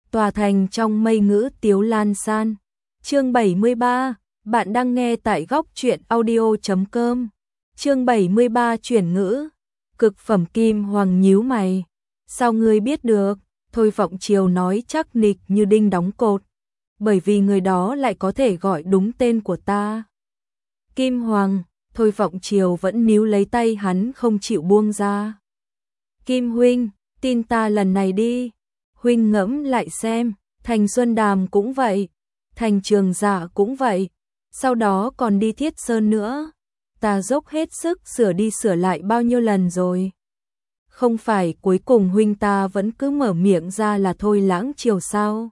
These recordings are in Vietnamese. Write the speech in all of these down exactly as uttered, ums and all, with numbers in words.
tòa thành trong mây ngữ tiếu lan san. Chương bảy mươi ba, bạn đang nghe tại góc truyện audio chấm com. Chương bảy mươi ba chuyển ngữ. Cực phẩm Kim Hoàng nhíu mày. Sao ngươi biết được? Thôi Vọng Triều nói chắc nịch như đinh đóng cột. Bởi vì người đó lại có thể gọi đúng tên của ta. Kim Hoàng. Thôi Vọng Triều vẫn níu lấy tay hắn không chịu buông ra. Kim huynh, tin ta lần này đi. Huynh ngẫm lại xem, Thành Xuân Đàm cũng vậy, Thành Trường Dạ cũng vậy, sau đó còn đi Thiết Sơn nữa. Ta dốc hết sức sửa đi sửa lại bao nhiêu lần rồi. Không phải cuối cùng huynh ta vẫn cứ mở miệng ra là thôi lãng chiều sao?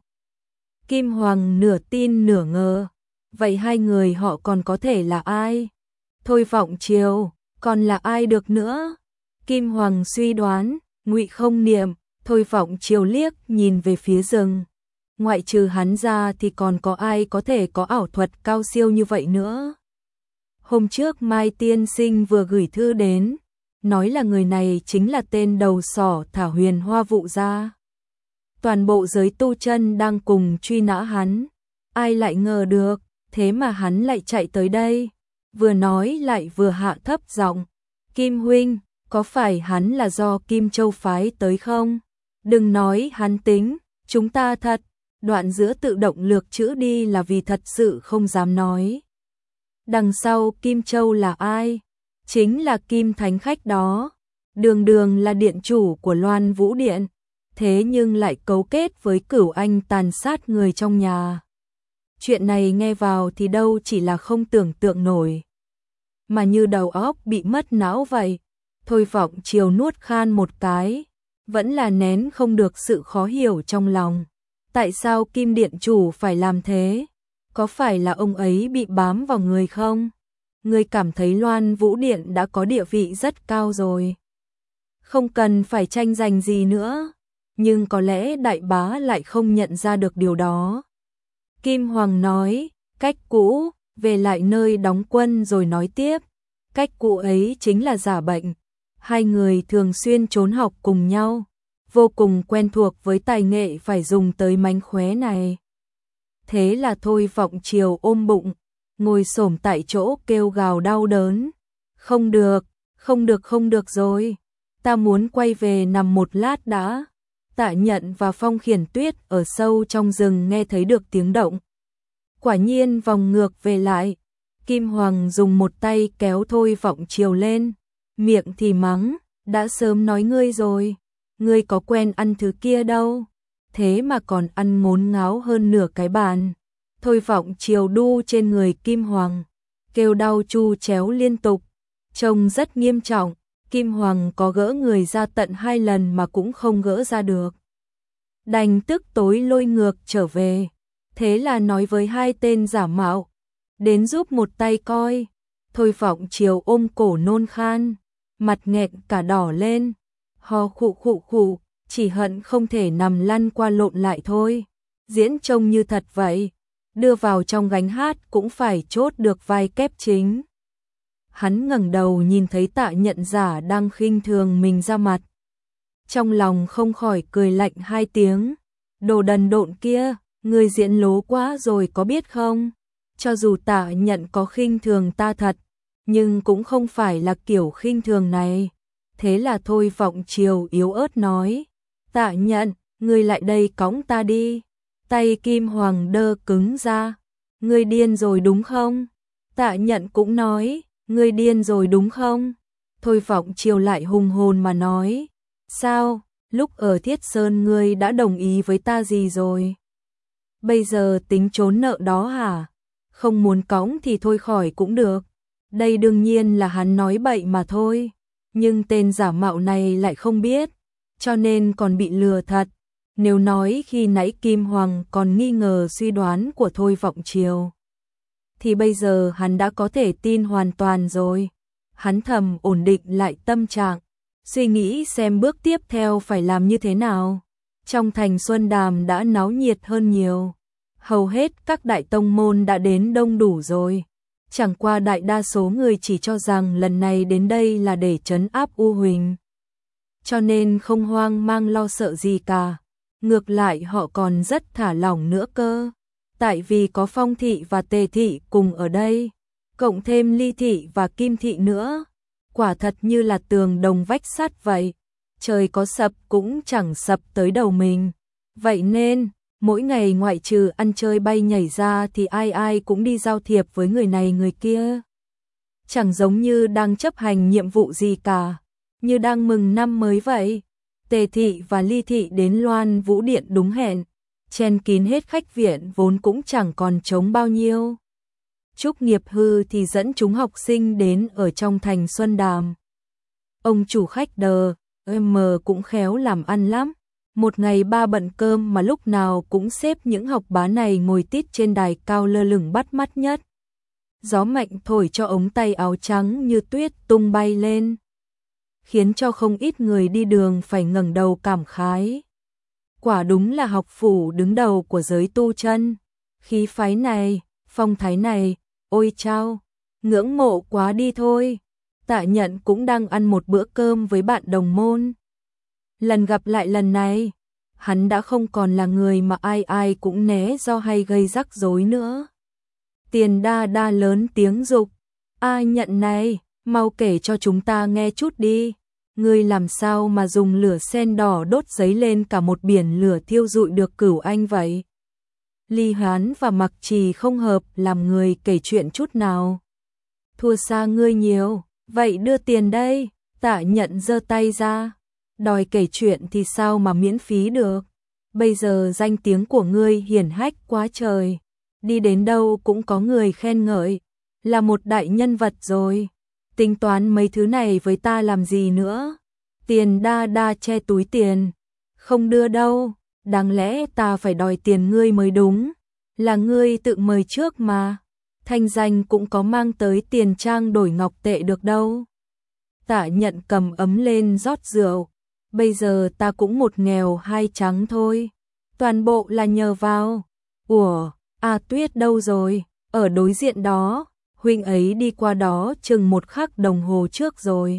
Kim Hoàng nửa tin nửa ngờ. Vậy hai người họ còn có thể là ai? Thôi Vọng Triều, còn là ai được nữa? Kim Hoàng suy đoán, Ngụy Không Niệm. Thôi Vọng Triều liếc nhìn về phía rừng. Ngoại trừ hắn ra thì còn có ai có thể có ảo thuật cao siêu như vậy nữa? Hôm trước Mai Tiên Sinh vừa gửi thư đến, nói là người này chính là tên đầu sỏ thả Huyền Hoa Vụ ra. Toàn bộ giới tu chân đang cùng truy nã hắn. Ai lại ngờ được, thế mà hắn lại chạy tới đây. Vừa nói lại vừa hạ thấp giọng. Kim huynh, có phải hắn là do Kim Châu phái tới không? Đừng nói hắn tính, chúng ta thật. Đoạn giữa tự động lược chữ đi là vì thật sự không dám nói. Đằng sau Kim Châu là ai? Chính là Kim Thánh Khách đó. Đường đường là điện chủ của Loan Vũ Điện. Thế nhưng lại cấu kết với Cửu Anh tàn sát người trong nhà. Chuyện này nghe vào thì đâu chỉ là không tưởng tượng nổi, mà như đầu óc bị mất não vậy. Thôi Vọng Triều nuốt khan một cái, vẫn là nén không được sự khó hiểu trong lòng. Tại sao Kim Điện Chủ phải làm thế? Có phải là ông ấy bị bám vào người không? Người cảm thấy Loan Vũ Điện đã có địa vị rất cao rồi, không cần phải tranh giành gì nữa. Nhưng có lẽ đại bá lại không nhận ra được điều đó. Kim Hoàng nói, cách cũ, về lại nơi đóng quân rồi nói tiếp. Cách cũ ấy chính là giả bệnh. Hai người thường xuyên trốn học cùng nhau, vô cùng quen thuộc với tài nghệ phải dùng tới mánh khóe này. Thế là Thôi Vọng Triều ôm bụng, ngồi xổm tại chỗ kêu gào đau đớn. Không được, không được không được rồi. Ta muốn quay về nằm một lát đã. Tạ Nhận và Phong Khiển Tuyết ở sâu trong rừng nghe thấy được tiếng động. Quả nhiên vòng ngược về lại. Kim Hoàng dùng một tay kéo Thôi Vọng Triều lên, miệng thì mắng, đã sớm nói ngươi rồi, ngươi có quen ăn thứ kia đâu, thế mà còn ăn ngốn ngáo hơn nửa cái bàn. Thôi Vọng Triều đu trên người Kim Hoàng, kêu đau chu chéo liên tục, trông rất nghiêm trọng. Kim Hoàng có gỡ người ra tận hai lần mà cũng không gỡ ra được. Đành tức tối lôi ngược trở về. Thế là nói với hai tên giả mạo, đến giúp một tay coi. Thôi Vọng Triều ôm cổ nôn khan, mặt nghẹn cả đỏ lên, ho khụ khụ khụ, chỉ hận không thể nằm lăn qua lộn lại thôi. Diễn trông như thật vậy, đưa vào trong gánh hát cũng phải chốt được vai kép chính. Hắn ngẩng đầu nhìn thấy Tạ Nhận giả đang khinh thường mình ra mặt. Trong lòng không khỏi cười lạnh hai tiếng. Đồ đần độn kia, người diễn lố quá rồi có biết không? Cho dù Tạ Nhận có khinh thường ta thật, nhưng cũng không phải là kiểu khinh thường này. Thế là Thôi Vọng Triều yếu ớt nói. Tạ Nhận, người lại đây cõng ta đi. Tay Kim Hoàng đơ cứng ra. Người điên rồi đúng không? Tạ Nhận cũng nói. Ngươi điên rồi đúng không? Thôi Vọng Triều lại hùng hồn mà nói. Sao? Lúc ở Thiết Sơn ngươi đã đồng ý với ta gì rồi? Bây giờ tính trốn nợ đó hả? Không muốn cõng thì thôi khỏi cũng được. Đây đương nhiên là hắn nói bậy mà thôi. Nhưng tên giả mạo này lại không biết, cho nên còn bị lừa thật. Nếu nói khi nãy Kim Hoàng còn nghi ngờ suy đoán của Thôi Vọng Triều, thì bây giờ hắn đã có thể tin hoàn toàn rồi. Hắn thầm ổn định lại tâm trạng, suy nghĩ xem bước tiếp theo phải làm như thế nào. Trong thành Xuân Đàm đã náo nhiệt hơn nhiều. Hầu hết các đại tông môn đã đến đông đủ rồi. Chẳng qua đại đa số người chỉ cho rằng lần này đến đây là để trấn áp U Huỳnh, cho nên không hoang mang lo sợ gì cả. ngược lại họ còn rất thả lỏng nữa cơ. Tại vì có Phong thị và Tề thị cùng ở đây, cộng thêm Ly thị và Kim thị nữa, quả thật như là tường đồng vách sắt vậy, trời có sập cũng chẳng sập tới đầu mình. Vậy nên, mỗi ngày ngoại trừ ăn chơi bay nhảy ra thì ai ai cũng đi giao thiệp với người này người kia. Chẳng giống như đang chấp hành nhiệm vụ gì cả, như đang mừng năm mới vậy. Tề thị và Ly thị đến Loan Vũ Điện đúng hẹn, chen kín hết khách viện vốn cũng chẳng còn trống bao nhiêu. Trúc Nghiệp Hư thì dẫn chúng học sinh đến ở trong thành Xuân Đàm. Ông chủ khách đờ, em cũng khéo làm ăn lắm. Một ngày ba bận cơm mà lúc nào cũng xếp những học bá này ngồi tít trên đài cao lơ lửng bắt mắt nhất. Gió mạnh thổi cho ống tay áo trắng như tuyết tung bay lên, khiến cho không ít người đi đường phải ngẩng đầu cảm khái. Quả đúng là học phủ đứng đầu của giới tu chân. Khí phái này, phong thái này, ôi chao, ngưỡng mộ quá đi thôi. Tạ Nhận cũng đang ăn một bữa cơm với bạn đồng môn. Lần gặp lại lần này, hắn đã không còn là người mà ai ai cũng né do hay gây rắc rối nữa. Tiền Đa Đa lớn tiếng dục, "A Nhận này, mau kể cho chúng ta nghe chút đi. Ngươi làm sao mà dùng lửa sen đỏ đốt giấy lên cả một biển lửa thiêu rụi được Cửu Anh vậy?" Ly Hoán và Mặc Trì không hợp làm người kể chuyện chút nào. "Thua xa ngươi nhiều, vậy đưa tiền đây." Tạ Nhận giơ tay ra, đòi kể chuyện thì sao mà miễn phí được. Bây giờ danh tiếng của ngươi hiển hách quá trời, đi đến đâu cũng có người khen ngợi, là một đại nhân vật rồi. Tính toán mấy thứ này với ta làm gì nữa? Tiền Đa Đa che túi tiền, "Không đưa đâu, đáng lẽ ta phải đòi tiền ngươi mới đúng, là ngươi tự mời trước mà. Thanh danh cũng có mang tới tiền trang đổi ngọc tệ được đâu." Tạ Nhận cầm ấm lên rót rượu, "Bây giờ ta cũng một nghèo hai trắng thôi, toàn bộ là nhờ vào." "Ủa, A Tuyết đâu rồi?" "Ở đối diện đó, huynh ấy đi qua đó chừng một khắc đồng hồ trước rồi."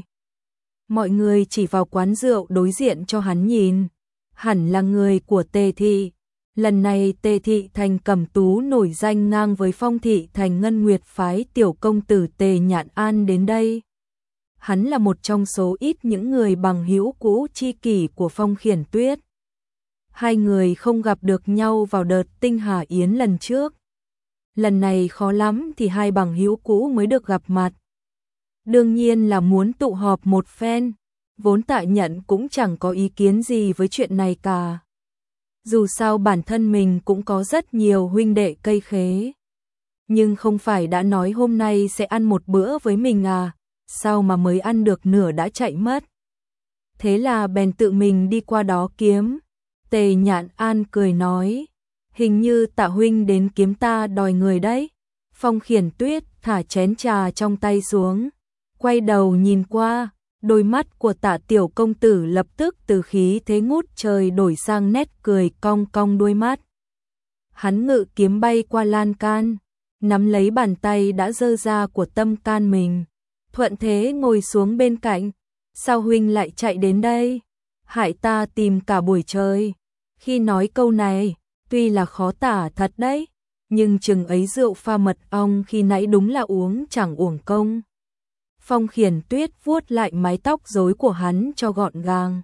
Mọi người chỉ vào quán rượu đối diện cho hắn nhìn, hẳn là người của Tề thị. Lần này Tề thị thành Cẩm Tú nổi danh ngang với Phong thị thành Ngân Nguyệt phái tiểu công tử Tề Nhạn An đến đây. Hắn là một trong số ít những người bằng hữu cũ tri kỷ của Phong Khiển Tuyết. Hai người không gặp được nhau vào đợt Tinh Hà Yến lần trước. Lần này khó lắm thì hai bằng hữu cũ mới được gặp mặt. Đương nhiên là muốn tụ họp một phen, vốn Tạ Nhận cũng chẳng có ý kiến gì với chuyện này cả. Dù sao bản thân mình cũng có rất nhiều huynh đệ cây khế. Nhưng không phải đã nói hôm nay sẽ ăn một bữa với mình à, sao mà mới ăn được nửa đã chạy mất. Thế là bèn tự mình đi qua đó kiếm. Tề Nhạn An cười nói, "Hình như Tạ huynh đến kiếm ta đòi người đấy." Phong Khiển Tuyết thả chén trà trong tay xuống, quay đầu nhìn qua, đôi mắt của Tạ tiểu công tử lập tức từ khí thế ngút trời đổi sang nét cười cong cong đuôi mắt. Hắn ngự kiếm bay qua lan can, nắm lấy bàn tay đã dơ ra của Tâm Can mình, thuận thế ngồi xuống bên cạnh. "Sao huynh lại chạy đến đây? Hại ta tìm cả buổi trời." Khi nói câu này, tuy là khó tả thật đấy, nhưng chừng ấy rượu pha mật ong khi nãy đúng là uống chẳng uổng công. Phong Khiển Tuyết vuốt lại mái tóc rối của hắn cho gọn gàng.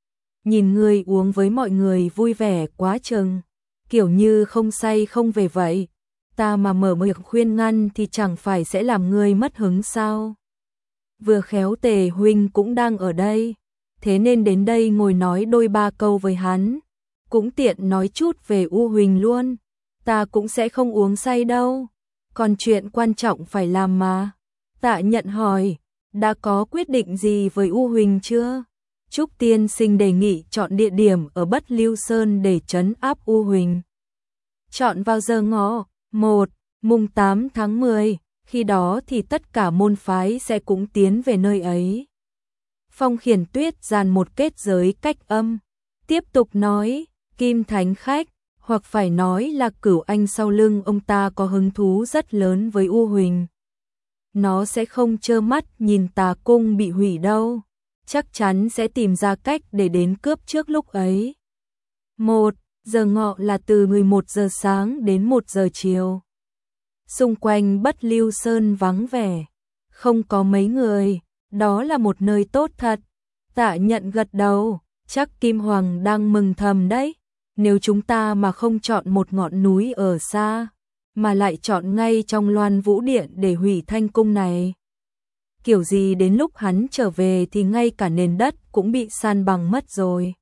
"Nhìn ngươi uống với mọi người vui vẻ quá chừng, kiểu như không say không về vậy. Ta mà mở miệng khuyên ngăn thì chẳng phải sẽ làm ngươi mất hứng sao? Vừa khéo Tề huynh cũng đang ở đây, thế nên đến đây ngồi nói đôi ba câu với hắn, cũng tiện nói chút về U Huỳnh luôn. Ta cũng sẽ không uống say đâu, còn chuyện quan trọng phải làm mà." Tạ Nhận hỏi, "Đã có quyết định gì với U Huỳnh chưa?" Trúc tiên sinh đề nghị chọn địa điểm ở Bất Lưu Sơn để trấn áp U Huỳnh. "Chọn vào giờ ngọ một, mùng tám tháng mười, khi đó thì tất cả môn phái sẽ cũng tiến về nơi ấy." Phong Khiển Tuyết dàn một kết giới cách âm, tiếp tục nói, "Kim Thánh Khách, hoặc phải nói là Cửu Anh sau lưng ông ta có hứng thú rất lớn với U Huỳnh. Nó sẽ không trơ mắt nhìn Tà Cung bị hủy đâu, chắc chắn sẽ tìm ra cách để đến cướp trước lúc ấy. Một, Giờ ngọ là từ mười một giờ sáng đến một giờ chiều. Xung quanh Bất Lưu Sơn vắng vẻ, không có mấy người, đó là một nơi tốt thật. Tạ Nhận gật đầu, chắc Kim Hoàng đang mừng thầm đấy, nếu chúng ta mà không chọn một ngọn núi ở xa, mà lại chọn ngay trong Loan Vũ Điện để hủy Thanh Cung này. Kiểu gì đến lúc hắn trở về thì ngay cả nền đất cũng bị san bằng mất rồi.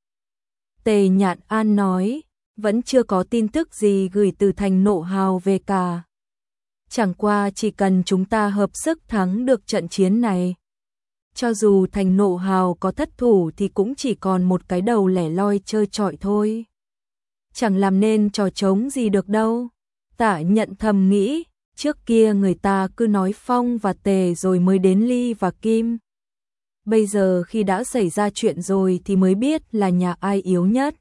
Tề Nhạn An nói, vẫn chưa có tin tức gì gửi từ thành Nộ Hào về cả. Chẳng qua chỉ cần chúng ta hợp sức thắng được trận chiến này. Cho dù thành Nộ Hào có thất thủ thì cũng chỉ còn một cái đầu lẻ loi trơ trọi thôi. Chẳng làm nên trò trống gì được đâu. Tạ Nhận thầm nghĩ, trước kia người ta cứ nói Phong và Tề rồi mới đến Ly và Kim. Bây giờ khi đã xảy ra chuyện rồi thì mới biết là nhà ai yếu nhất.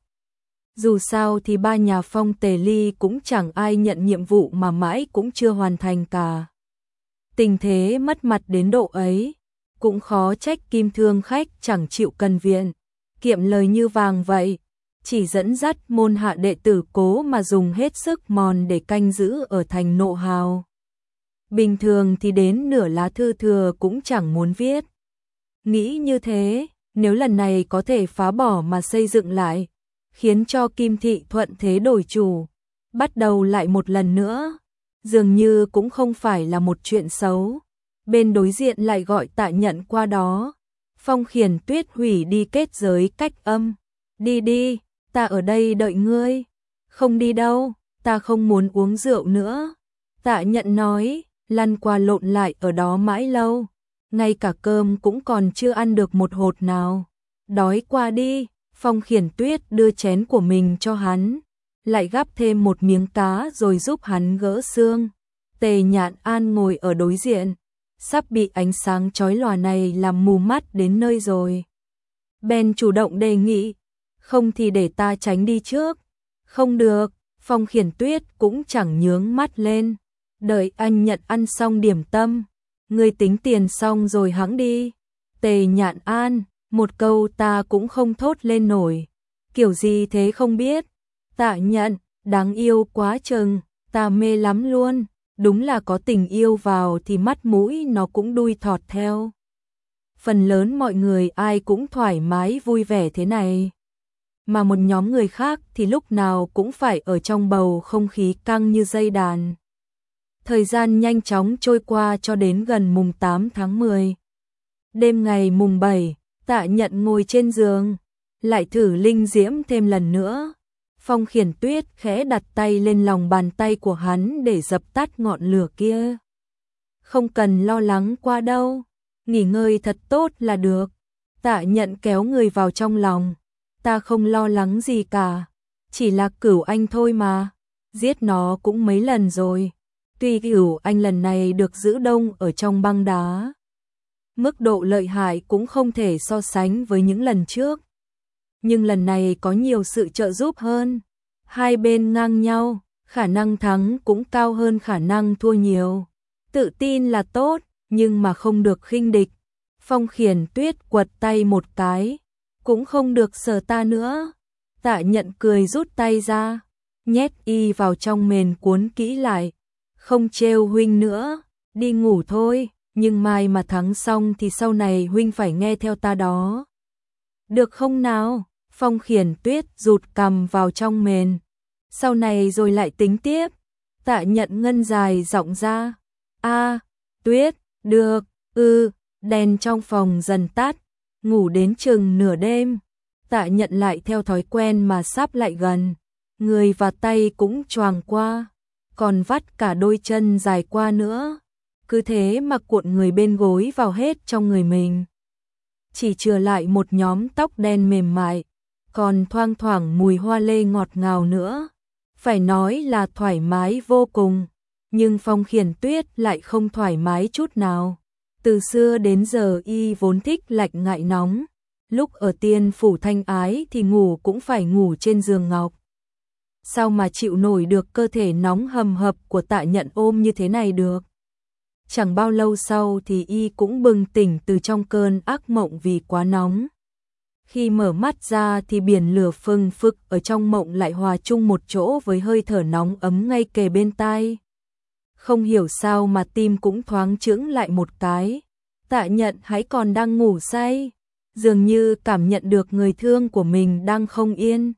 Dù sao thì ba nhà Phong Tề Ly cũng chẳng ai nhận nhiệm vụ mà mãi cũng chưa hoàn thành cả. Tình thế mất mặt đến độ ấy, cũng khó trách Kim Thương Khách chẳng chịu cần viện, kiệm lời như vàng vậy, chỉ dẫn dắt môn hạ đệ tử cố mà dùng hết sức mòn để canh giữ ở thành Nộ Hào. Bình thường thì đến nửa lá thư thừa cũng chẳng muốn viết. Nghĩ như thế, nếu lần này có thể phá bỏ mà xây dựng lại, khiến cho Kim Thị thuận thế đổi chủ, bắt đầu lại một lần nữa, dường như cũng không phải là một chuyện xấu. Bên đối diện lại gọi Tạ Nhận qua đó. Phong Khiển Tuyết hủy đi kết giới cách âm. Đi đi, ta ở đây đợi ngươi. Không đi đâu, ta không muốn uống rượu nữa. Tạ Nhận nói, lăn qua lộn lại ở đó mãi lâu. Ngay cả cơm cũng còn chưa ăn được một hột nào. Đói qua đi. Phong Khiển Tuyết đưa chén của mình cho hắn, lại gắp thêm một miếng cá rồi giúp hắn gỡ xương. Tề Nhạn An ngồi ở đối diện, sắp bị ánh sáng chói lòa này làm mù mắt đến nơi rồi. Ben chủ động đề nghị, không thì để ta tránh đi trước. Không được, Phong Khiển Tuyết cũng chẳng nhướng mắt lên. Đợi anh Nhận ăn xong điểm tâm, ngươi tính tiền xong rồi hẵng đi. Tề Nhạn An, một câu ta cũng không thốt lên nổi. Kiểu gì thế không biết. Tạ Nhận, đáng yêu quá chừng, ta mê lắm luôn. Đúng là có tình yêu vào thì mắt mũi nó cũng đui thọt theo. Phần lớn mọi người ai cũng thoải mái vui vẻ thế này. Mà một nhóm người khác thì lúc nào cũng phải ở trong bầu không khí căng như dây đàn. Thời gian nhanh chóng trôi qua cho đến gần mùng tám tháng mười. Đêm ngày mùng bảy, Tạ Nhận ngồi trên giường, lại thử linh diễm thêm lần nữa. Phong Khiển Tuyết khẽ đặt tay lên lòng bàn tay của hắn để dập tắt ngọn lửa kia. Không cần lo lắng qua đâu, nghỉ ngơi thật tốt là được. Tạ Nhận kéo người vào trong lòng. Ta không lo lắng gì cả, chỉ là Cửu Anh thôi mà. Giết nó cũng mấy lần rồi. Tuy Cửu Anh lần này được giữ đông ở trong băng đá, mức độ lợi hại cũng không thể so sánh với những lần trước. Nhưng lần này có nhiều sự trợ giúp hơn. Hai bên ngang nhau, khả năng thắng cũng cao hơn khả năng thua nhiều. Tự tin là tốt, nhưng mà không được khinh địch. Phong Khiển Tuyết quật tay một cái, cũng không được sờ ta nữa. Tạ Nhận cười rút tay ra, nhét y vào trong mền cuốn kỹ lại. Không trêu huynh nữa, đi ngủ thôi, nhưng mai mà thắng xong thì sau này huynh phải nghe theo ta đó. Được không nào? Phong Khiển Tuyết rụt cằm vào trong mền. Sau này rồi lại tính tiếp. Tạ Nhận ngân dài giọng ra. A, Tuyết, được, ư, đèn trong phòng dần tắt, ngủ đến chừng nửa đêm. Tạ Nhận lại theo thói quen mà sắp lại gần, người và tay cũng choàng qua, còn vắt cả đôi chân dài qua nữa. Cứ thế mà cuộn người bên gối vào hết trong người mình. Chỉ chừa lại một nhóm tóc đen mềm mại, còn thoang thoảng mùi hoa lê ngọt ngào nữa. Phải nói là thoải mái vô cùng, nhưng Phong Khiển Tuyết lại không thoải mái chút nào. Từ xưa đến giờ y vốn thích lạnh ngại nóng, lúc ở Tiên Phủ Thanh Ái thì ngủ cũng phải ngủ trên giường ngọc. Sao mà chịu nổi được cơ thể nóng hầm hập của Tạ Nhận ôm như thế này được. Chẳng bao lâu sau thì y cũng bừng tỉnh từ trong cơn ác mộng vì quá nóng. Khi mở mắt ra thì biển lửa phừng phực ở trong mộng lại hòa chung một chỗ với hơi thở nóng ấm ngay kề bên tai. Không hiểu sao mà tim cũng thoáng chững lại một cái. Tạ Nhận hãy còn đang ngủ say, dường như cảm nhận được người thương của mình đang không yên.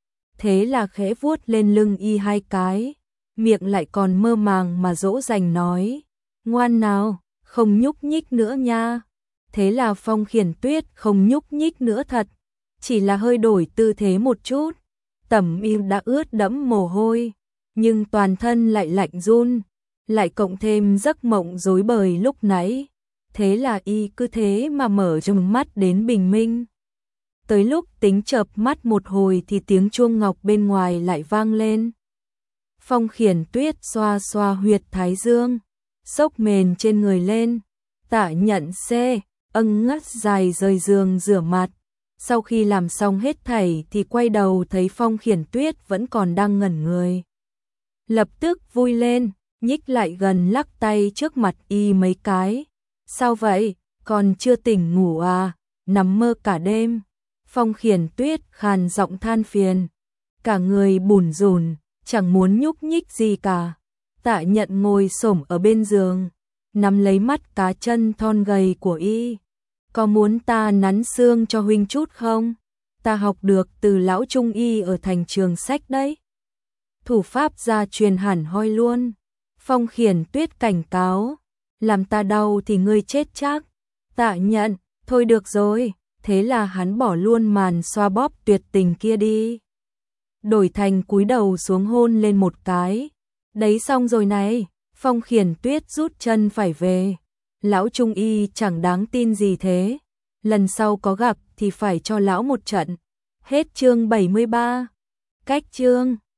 Thế là khẽ vuốt lên lưng y hai cái, miệng lại còn mơ màng mà dỗ dành nói, ngoan nào, không nhúc nhích nữa nha. Thế là Phong Khiển Tuyết không nhúc nhích nữa thật, chỉ là hơi đổi tư thế một chút. Tẩm y đã ướt đẫm mồ hôi, nhưng toàn thân lại lạnh run, lại cộng thêm giấc mộng rối bời lúc nãy. Thế là y cứ thế mà mở trừng mắt đến bình minh. Tới lúc tính chợp mắt một hồi thì tiếng chuông ngọc bên ngoài lại vang lên. Phong Khiển Tuyết xoa xoa huyệt thái dương, xốc mền trên người lên. Tạ Nhận xê, âng ngắt dài rời giường rửa mặt. Sau khi làm xong hết thảy thì quay đầu thấy Phong Khiển Tuyết vẫn còn đang ngẩn người. Lập tức vui lên, nhích lại gần lắc tay trước mặt y mấy cái. Sao vậy, còn chưa tỉnh ngủ à, nằm mơ cả đêm. Phong Khiển Tuyết khàn giọng than phiền, cả người bủn rủn, chẳng muốn nhúc nhích gì cả. Tạ Nhận ngồi xổm ở bên giường, nắm lấy mắt cá chân thon gầy của y. Có muốn ta nắn xương cho huynh chút không? Ta học được từ lão trung y ở thành trường sách đấy. Thủ pháp gia truyền hẳn hoi luôn. Phong Khiển Tuyết cảnh cáo, làm ta đau thì ngươi chết chắc. Tạ Nhận, thôi được rồi. Thế là hắn bỏ luôn màn xoa bóp tuyệt tình kia đi, đổi thành cúi đầu xuống hôn lên một cái. Đấy xong rồi này. Phong Khiển Tuyết rút chân phải về. Lão trung y chẳng đáng tin gì thế, lần sau có gặp thì phải cho lão một trận. Hết chương bảy mươi ba. Cách chương